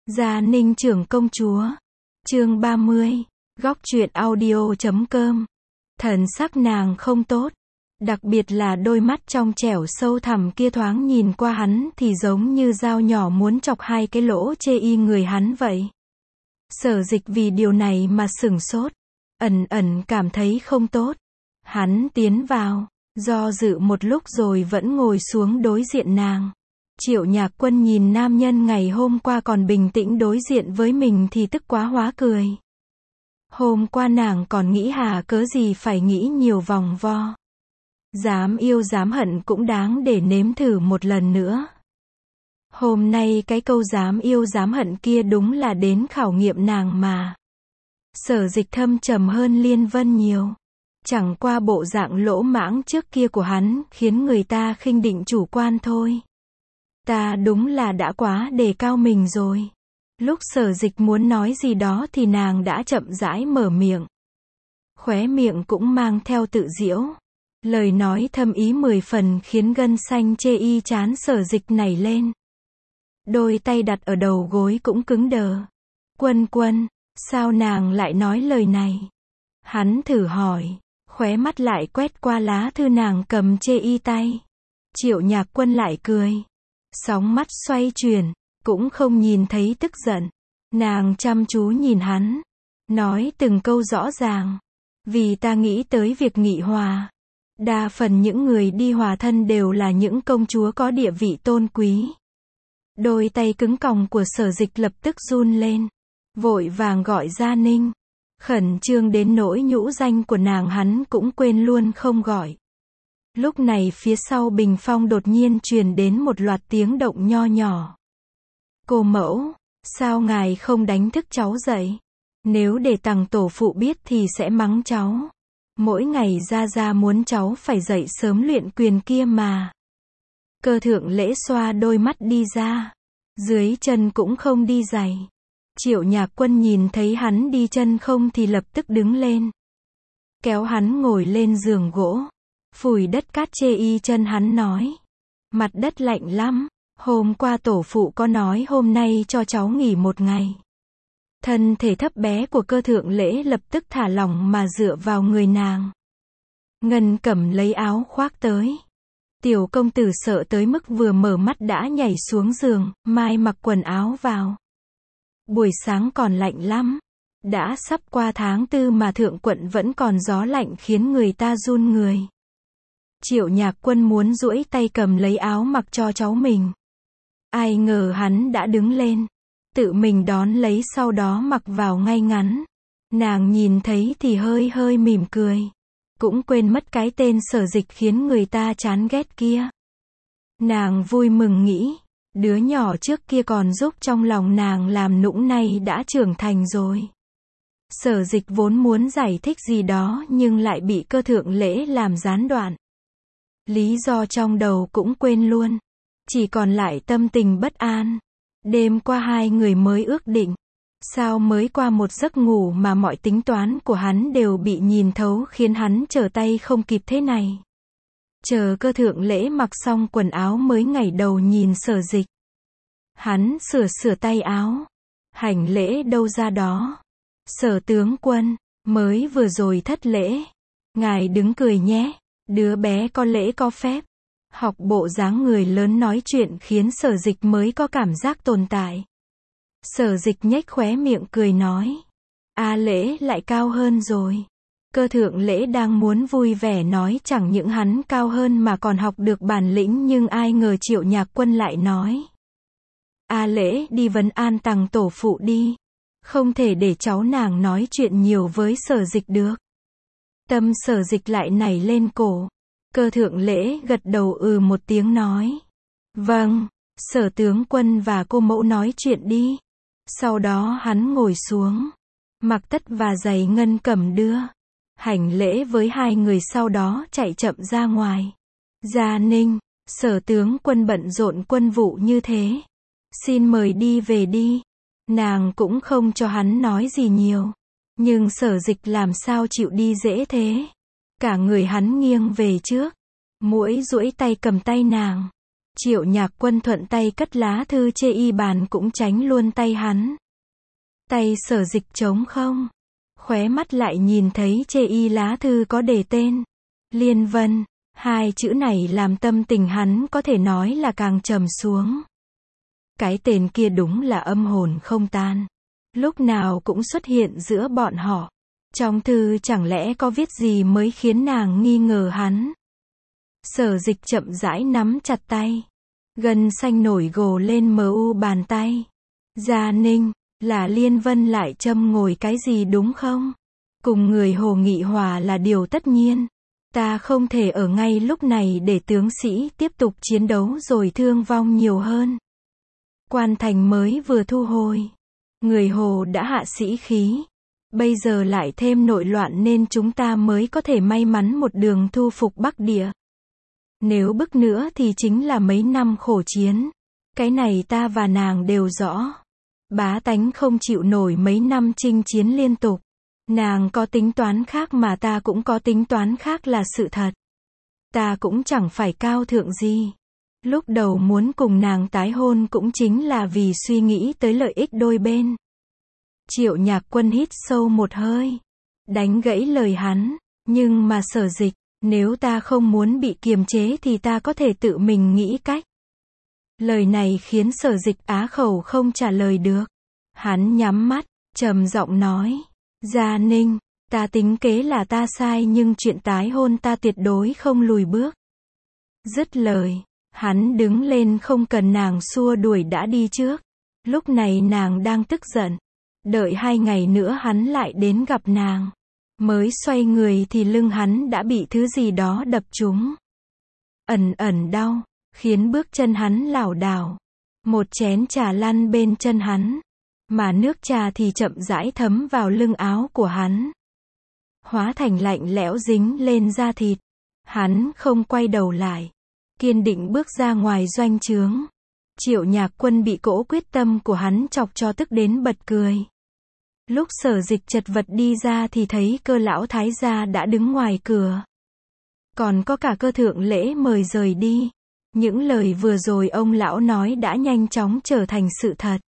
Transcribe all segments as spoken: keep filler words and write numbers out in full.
Gia Ninh trưởng công chúa. Chương ba mươi. Góc truyện audio chấm com. Thần sắc nàng không tốt. Đặc biệt là đôi mắt trong trẻo sâu thẳm kia thoáng nhìn qua hắn thì giống như dao nhỏ muốn chọc hai cái lỗ chê y người hắn vậy. Sở Dịch vì điều này mà sửng sốt. Ẩn ẩn cảm thấy không tốt. Hắn tiến vào, do dự một lúc rồi vẫn ngồi xuống đối diện nàng. Triệu Nhạc Quân nhìn nam nhân ngày hôm qua còn bình tĩnh đối diện với mình thì tức quá hóa cười. Hôm qua nàng còn nghĩ hà cớ gì phải nghĩ nhiều vòng vo. Dám yêu dám hận cũng đáng để nếm thử một lần nữa. Hôm nay cái câu dám yêu dám hận kia đúng là đến khảo nghiệm nàng mà. Sở Dịch thâm trầm hơn Liên Vân nhiều. Chẳng qua bộ dạng lỗ mãng trước kia của hắn khiến người ta khinh định chủ quan thôi. Ta đúng là đã quá đề cao mình rồi. Lúc Sở Dịch muốn nói gì đó thì nàng đã chậm rãi mở miệng. Khóe miệng cũng mang theo tự giễu. Lời nói thâm ý mười phần khiến gân xanh chê y chán Sở Dịch nảy lên. Đôi tay đặt ở đầu gối cũng cứng đờ. Quân Quân, sao nàng lại nói lời này? Hắn thử hỏi, khóe mắt lại quét qua lá thư nàng cầm chê y tay. Triệu Nhạc Quân lại cười. Sóng mắt xoay chuyển, cũng không nhìn thấy tức giận. Nàng chăm chú nhìn hắn, nói từng câu rõ ràng. Vì ta nghĩ tới việc nghị hòa. Đa phần những người đi hòa thân đều là những công chúa có địa vị tôn quý. Đôi tay cứng còng của Sở Dịch lập tức run lên. Vội vàng gọi Gia Ninh. Khẩn trương đến nỗi nhũ danh của nàng hắn cũng quên luôn không gọi. Lúc này phía sau bình phong đột nhiên truyền đến một loạt tiếng động nho nhỏ. Cô mẫu, sao ngài không đánh thức cháu dậy? Nếu để tằng tổ phụ biết thì sẽ mắng cháu. Mỗi ngày ra ra muốn cháu phải dậy sớm luyện quyền kia mà. Cơ thượng lễ xoa đôi mắt đi ra. Dưới chân cũng không đi giày. Triệu Nhạc Quân nhìn thấy hắn đi chân không thì lập tức đứng lên. Kéo hắn ngồi lên giường gỗ. Phủi đất cát chê y chân hắn nói. Mặt đất lạnh lắm. Hôm qua tổ phụ có nói hôm nay cho cháu nghỉ một ngày. Thân thể thấp bé của cơ thượng lễ lập tức thả lỏng mà dựa vào người nàng. Ngân Cẩm lấy áo khoác tới. Tiểu công tử sợ tới mức vừa mở mắt đã nhảy xuống giường, mai mặc quần áo vào. Buổi sáng còn lạnh lắm. Đã sắp qua tháng tư mà thượng quận vẫn còn gió lạnh khiến người ta run người. Triệu Nhạc Quân muốn duỗi tay cầm lấy áo mặc cho cháu mình. Ai ngờ hắn đã đứng lên. Tự mình đón lấy sau đó mặc vào ngay ngắn. Nàng nhìn thấy thì hơi hơi mỉm cười. Cũng quên mất cái tên Sở Dịch khiến người ta chán ghét kia. Nàng vui mừng nghĩ. Đứa nhỏ trước kia còn giúp trong lòng nàng làm nũng nay đã trưởng thành rồi. Sở Dịch vốn muốn giải thích gì đó nhưng lại bị cơ thượng lễ làm gián đoạn. Lý do trong đầu cũng quên luôn. Chỉ còn lại tâm tình bất an. Đêm qua hai người mới ước định. Sao mới qua một giấc ngủ mà mọi tính toán của hắn đều bị nhìn thấu khiến hắn trở tay không kịp thế này. Chờ cơ thượng lễ mặc xong quần áo mới ngày đầu nhìn Sở Dịch. Hắn sửa sửa tay áo. Hành lễ đâu ra đó. Sở tướng quân, mới vừa rồi thất lễ. Ngài đứng cười nhé. Đứa bé có lễ có phép. Học bộ dáng người lớn nói chuyện khiến Sở Dịch mới có cảm giác tồn tại. Sở Dịch nhếch khóe miệng cười nói. A lễ lại cao hơn rồi. Cơ thượng lễ đang muốn vui vẻ nói chẳng những hắn cao hơn mà còn học được bản lĩnh nhưng ai ngờ Triệu Nhạc Quân lại nói. A lễ đi vấn an tằng tổ phụ đi. Không thể để cháu nàng nói chuyện nhiều với Sở Dịch được. Tâm Sở Dịch lại nảy lên cổ. Cơ thượng lễ gật đầu ừ một tiếng nói. Vâng, Sở tướng quân và cô mẫu nói chuyện đi. Sau đó hắn ngồi xuống. Mặc tất và giày Ngân Cẩm đưa. Hành lễ với hai người sau đó chạy chậm ra ngoài. Gia Ninh, Sở tướng quân bận rộn quân vụ như thế. Xin mời đi về đi. Nàng cũng không cho hắn nói gì nhiều. Nhưng Sở Dịch làm sao chịu đi dễ thế. Cả người hắn nghiêng về trước. Muỗi duỗi tay cầm tay nàng. Triệu Nhạc Quân thuận tay cất lá thư chê y bàn cũng tránh luôn tay hắn. Tay Sở Dịch trống không. Khóe mắt lại nhìn thấy chê y lá thư có đề tên Liên Vân. Hai chữ này làm tâm tình hắn có thể nói là càng trầm xuống. Cái tên kia đúng là âm hồn không tan. Lúc nào cũng xuất hiện giữa bọn họ. Trong thư chẳng lẽ có viết gì mới khiến nàng nghi ngờ hắn. Sở Dịch chậm rãi nắm chặt tay. Gân xanh nổi gồ lên mờ u bàn tay. Gia Ninh, là Liên Vân lại châm ngòi cái gì đúng không? Cùng người Hồ Nghị hòa là điều tất nhiên. Ta không thể ở ngay lúc này để tướng sĩ tiếp tục chiến đấu rồi thương vong nhiều hơn. Quan thành mới vừa thu hồi. Người Hồ đã hạ sĩ khí. Bây giờ lại thêm nội loạn nên chúng ta mới có thể may mắn một đường thu phục Bắc Địa. Nếu bức nữa thì chính là mấy năm khổ chiến. Cái này ta và nàng đều rõ. Bá tánh không chịu nổi mấy năm chinh chiến liên tục. Nàng có tính toán khác mà ta cũng có tính toán khác là sự thật. Ta cũng chẳng phải cao thượng gì. Lúc đầu muốn cùng nàng tái hôn cũng chính là vì suy nghĩ tới lợi ích đôi bên. Triệu Nhạc Quân hít sâu một hơi. Đánh gãy lời hắn. Nhưng mà Sở Dịch, nếu ta không muốn bị kiềm chế thì ta có thể tự mình nghĩ cách. Lời này khiến Sở Dịch á khẩu không trả lời được. Hắn nhắm mắt, trầm giọng nói. Gia Ninh, ta tính kế là ta sai nhưng chuyện tái hôn ta tuyệt đối không lùi bước. Dứt lời, hắn đứng lên không cần nàng xua đuổi đã đi trước. Lúc này nàng đang tức giận. Đợi hai ngày nữa hắn lại đến gặp nàng. Mới xoay người thì lưng hắn đã bị thứ gì đó đập trúng. Ẩn ẩn đau, khiến bước chân hắn lảo đảo. Một chén trà lăn bên chân hắn. Mà nước trà thì chậm rãi thấm vào lưng áo của hắn. Hóa thành lạnh lẽo dính lên da thịt. Hắn không quay đầu lại. Kiên định bước ra ngoài doanh trướng. Triệu Nhạc Quân bị cỗ quyết tâm của hắn chọc cho tức đến bật cười. Lúc Sở Dịch chật vật đi ra thì thấy Cơ lão thái gia đã đứng ngoài cửa. Còn có cả Cơ thượng lễ mời rời đi. Những lời vừa rồi ông lão nói đã nhanh chóng trở thành sự thật.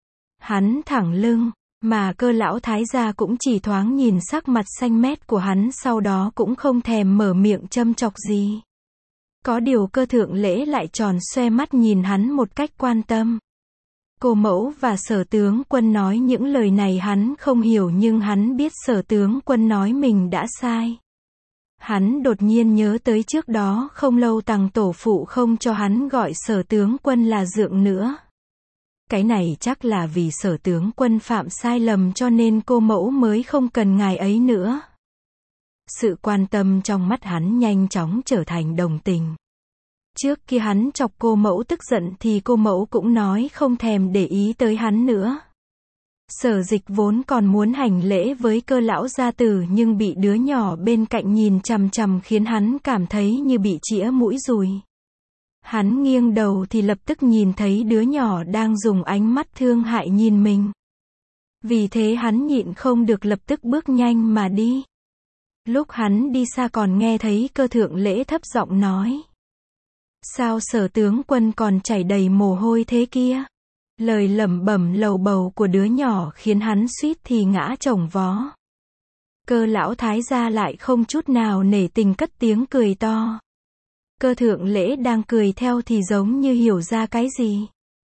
Hắn thẳng lưng, mà Cơ lão thái gia cũng chỉ thoáng nhìn sắc mặt xanh mét của hắn sau đó cũng không thèm mở miệng châm chọc gì. Có điều Cơ thượng lễ lại tròn xoe mắt nhìn hắn một cách quan tâm. Cô mẫu và Sở tướng quân nói những lời này hắn không hiểu nhưng hắn biết Sở tướng quân nói mình đã sai. Hắn đột nhiên nhớ tới trước đó không lâu Tằng tổ phụ không cho hắn gọi Sở tướng quân là dượng nữa. Cái này chắc là vì Sở tướng quân phạm sai lầm cho nên cô mẫu mới không cần ngài ấy nữa. Sự quan tâm trong mắt hắn nhanh chóng trở thành đồng tình. Trước kia hắn chọc cô mẫu tức giận thì cô mẫu cũng nói không thèm để ý tới hắn nữa. Sở Dịch vốn còn muốn hành lễ với Cơ lão gia tử nhưng bị đứa nhỏ bên cạnh nhìn chằm chằm khiến hắn cảm thấy như bị chĩa mũi dùi. Hắn nghiêng đầu thì lập tức nhìn thấy đứa nhỏ đang dùng ánh mắt thương hại nhìn mình. Vì thế hắn nhịn không được lập tức bước nhanh mà đi. Lúc hắn đi xa còn nghe thấy Cơ thượng lễ thấp giọng nói. Sao Sở tướng quân còn chảy đầy mồ hôi thế kia? Lời lẩm bẩm lầu bầu của đứa nhỏ khiến hắn suýt thì ngã chồng vó. Cơ lão thái gia lại không chút nào nể tình cất tiếng cười to. Cơ thượng lễ đang cười theo thì giống như hiểu ra cái gì.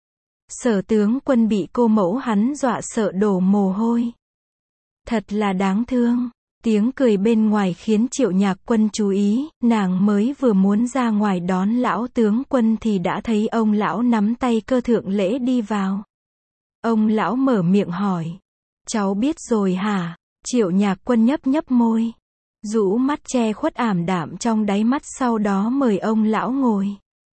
Sở tướng quân bị cô mẫu hắn dọa sợ đổ mồ hôi. Thật là đáng thương. Tiếng cười bên ngoài khiến Triệu Nhạc Quân chú ý, nàng mới vừa muốn ra ngoài đón lão tướng quân thì đã thấy ông lão nắm tay Cơ thượng lễ đi vào. Ông lão mở miệng hỏi. Cháu biết rồi hả? Triệu Nhạc Quân nhấp nhấp môi. Rũ mắt che khuất ảm đạm trong đáy mắt sau đó mời ông lão ngồi.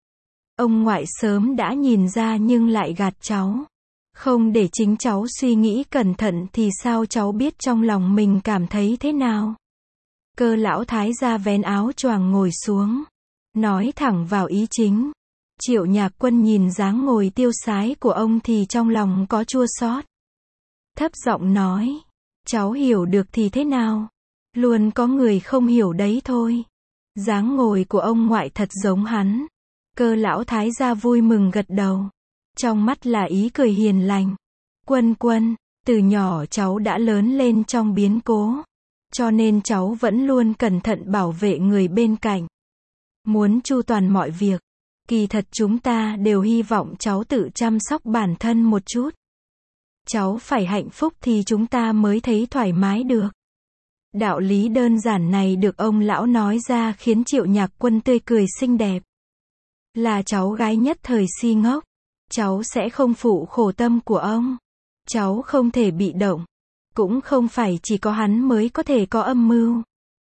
Ông ngoại sớm đã nhìn ra nhưng lại gạt cháu. Không để chính cháu suy nghĩ cẩn thận thì sao cháu biết trong lòng mình cảm thấy thế nào? Cơ lão thái gia vén áo choàng ngồi xuống. Nói thẳng vào ý chính. Triệu Nhạc Quân nhìn dáng ngồi tiêu sái của ông thì trong lòng có chua xót. Thấp giọng nói. Cháu hiểu được thì thế nào? Luôn có người không hiểu đấy thôi. Dáng ngồi của ông ngoại thật giống hắn. Cơ lão thái gia vui mừng gật đầu. Trong mắt là ý cười hiền lành. Quân Quân, từ nhỏ cháu đã lớn lên trong biến cố. Cho nên cháu vẫn luôn cẩn thận bảo vệ người bên cạnh. Muốn chu toàn mọi việc. Kỳ thật chúng ta đều hy vọng cháu tự chăm sóc bản thân một chút. Cháu phải hạnh phúc thì chúng ta mới thấy thoải mái được. Đạo lý đơn giản này được ông lão nói ra khiến Triệu Nhạc Quân tươi cười xinh đẹp. Là cháu gái nhất thời si ngốc. Cháu sẽ không phụ khổ tâm của ông. Cháu không thể bị động. Cũng không phải chỉ có hắn mới có thể có âm mưu.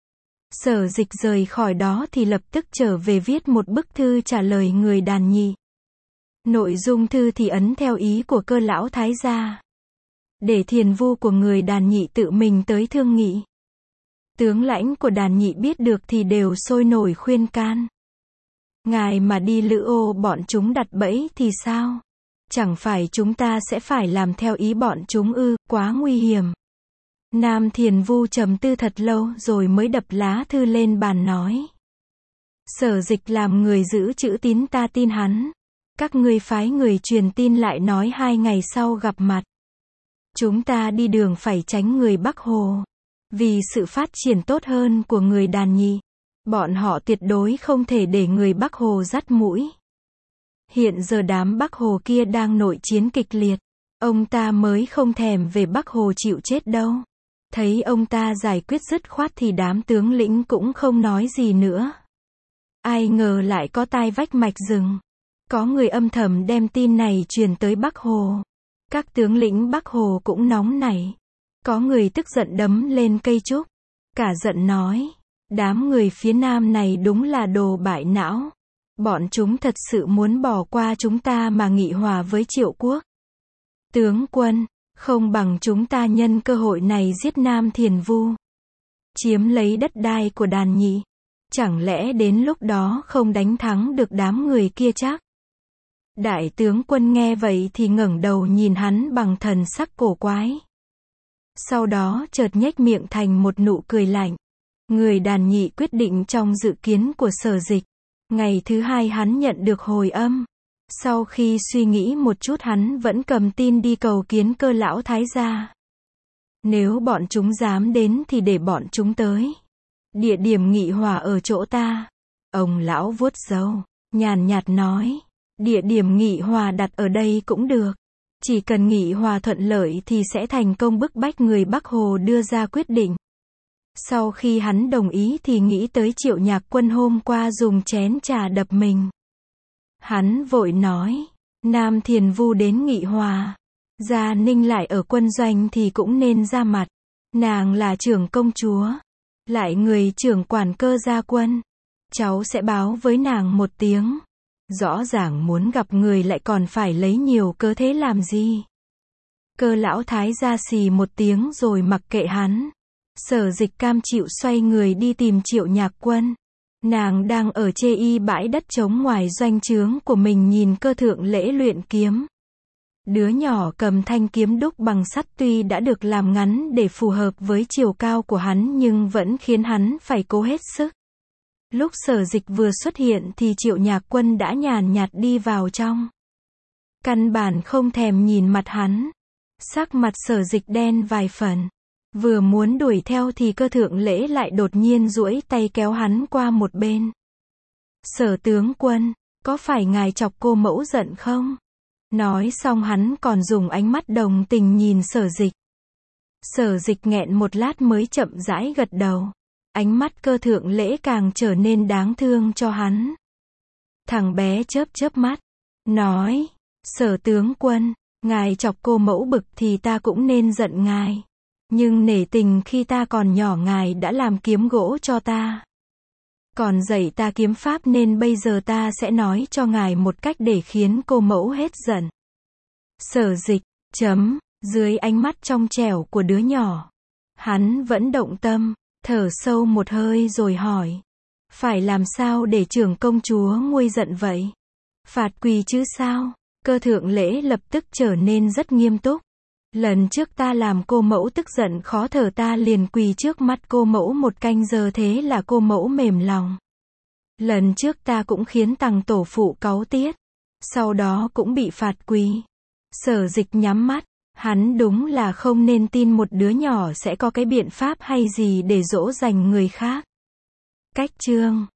Sở Dịch rời khỏi đó thì lập tức trở về viết một bức thư trả lời người đàn nhị. Nội dung thư thì ấn theo ý của Cơ lão thái gia. Để thiền vu của người đàn nhị tự mình tới thương nghị. Tướng lãnh của đàn nhị biết được thì đều sôi nổi khuyên can. Ngài mà đi Lữ Ô bọn chúng đặt bẫy thì sao? Chẳng phải chúng ta sẽ phải làm theo ý bọn chúng ư, quá nguy hiểm. Nam thiền vu trầm tư thật lâu rồi mới đập lá thư lên bàn nói. Sở Dịch làm người giữ chữ tín, ta tin hắn. Các ngươi phái người truyền tin lại nói hai ngày sau gặp mặt. Chúng ta đi đường phải tránh người Bắc Hồ. Vì sự phát triển tốt hơn của người đàn nhị, bọn họ tuyệt đối không thể để người Bắc Hồ dắt mũi. Hiện giờ đám Bắc Hồ kia đang nội chiến kịch liệt. Ông ta mới không thèm về Bắc Hồ chịu chết đâu. Thấy ông ta giải quyết dứt khoát thì đám tướng lĩnh cũng không nói gì nữa. Ai ngờ lại có tai vách mạch rừng. Có người âm thầm đem tin này truyền tới Bắc Hồ. Các tướng lĩnh Bắc Hồ cũng nóng nảy. Có người tức giận đấm lên cây trúc. Cả giận nói. Đám người phía Nam này đúng là đồ bại não. Bọn chúng thật sự muốn bỏ qua chúng ta mà nghị hòa với Triệu Quốc. Tướng quân, không bằng chúng ta nhân cơ hội này giết Nam thiền vu. Chiếm lấy đất đai của đàn nhị. Chẳng lẽ đến lúc đó không đánh thắng được đám người kia chắc? Đại tướng quân nghe vậy thì ngẩng đầu nhìn hắn bằng thần sắc cổ quái. Sau đó chợt nhếch miệng thành một nụ cười lạnh. Người đàn nhị quyết định trong dự kiến của Sở Dịch. Ngày thứ hai hắn nhận được hồi âm. Sau khi suy nghĩ một chút hắn vẫn cầm tin đi cầu kiến Cơ lão thái gia. Nếu bọn chúng dám đến thì để bọn chúng tới. Địa điểm nghị hòa ở chỗ ta. Ông lão vuốt râu, nhàn nhạt nói. Địa điểm nghị hòa đặt ở đây cũng được. Chỉ cần nghị hòa thuận lợi thì sẽ thành công bức bách người Bắc Hồ đưa ra quyết định. Sau khi hắn đồng ý thì nghĩ tới Triệu Nhạc Quân hôm qua dùng chén trà đập mình. Hắn vội nói, Nam thiền vu đến nghị hòa. Gia Ninh lại ở quân doanh thì cũng nên ra mặt. Nàng là trưởng công chúa. Lại người trưởng quản Cơ gia quân. Cháu sẽ báo với nàng một tiếng. Rõ ràng muốn gặp người lại còn phải lấy nhiều cớ thế làm gì. Cơ lão thái gia xì một tiếng rồi mặc kệ hắn. Sở Dịch cam chịu xoay người đi tìm Triệu Nhạc Quân. Nàng đang ở chê y bãi đất trống ngoài doanh trướng của mình nhìn Cơ thượng lễ luyện kiếm. Đứa nhỏ cầm thanh kiếm đúc bằng sắt tuy đã được làm ngắn để phù hợp với chiều cao của hắn nhưng vẫn khiến hắn phải cố hết sức. Lúc Sở Dịch vừa xuất hiện thì Triệu Nhạc Quân đã nhàn nhạt đi vào trong. Căn bản không thèm nhìn mặt hắn. Sắc mặt Sở Dịch đen vài phần. Vừa muốn đuổi theo thì Cơ thượng lễ lại đột nhiên duỗi tay kéo hắn qua một bên. Sở tướng quân, có phải ngài chọc cô mẫu giận không? Nói xong hắn còn dùng ánh mắt đồng tình nhìn Sở Dịch. Sở Dịch nghẹn một lát mới chậm rãi gật đầu. Ánh mắt Cơ thượng lễ càng trở nên đáng thương cho hắn. Thằng bé chớp chớp mắt. Nói, Sở tướng quân, ngài chọc cô mẫu bực thì ta cũng nên giận ngài. Nhưng nể tình khi ta còn nhỏ ngài đã làm kiếm gỗ cho ta. Còn dạy ta kiếm pháp nên bây giờ ta sẽ nói cho ngài một cách để khiến cô mẫu hết giận. Sở Dịch, chấm, dưới ánh mắt trong trẻo của đứa nhỏ. Hắn vẫn động tâm, thở sâu một hơi rồi hỏi. Phải làm sao để trưởng công chúa nguôi giận vậy? Phạt quỳ chứ sao? Cơ thượng lễ lập tức trở nên rất nghiêm túc. Lần trước ta làm cô mẫu tức giận khó thở ta liền quỳ trước mắt cô mẫu một canh giờ thế là cô mẫu mềm lòng. Lần trước ta cũng khiến Tằng tổ phụ cáu tiết. Sau đó cũng bị phạt quỳ. Sở Dịch nhắm mắt. Hắn đúng là không nên tin một đứa nhỏ sẽ có cái biện pháp hay gì để dỗ dành người khác. Cách chương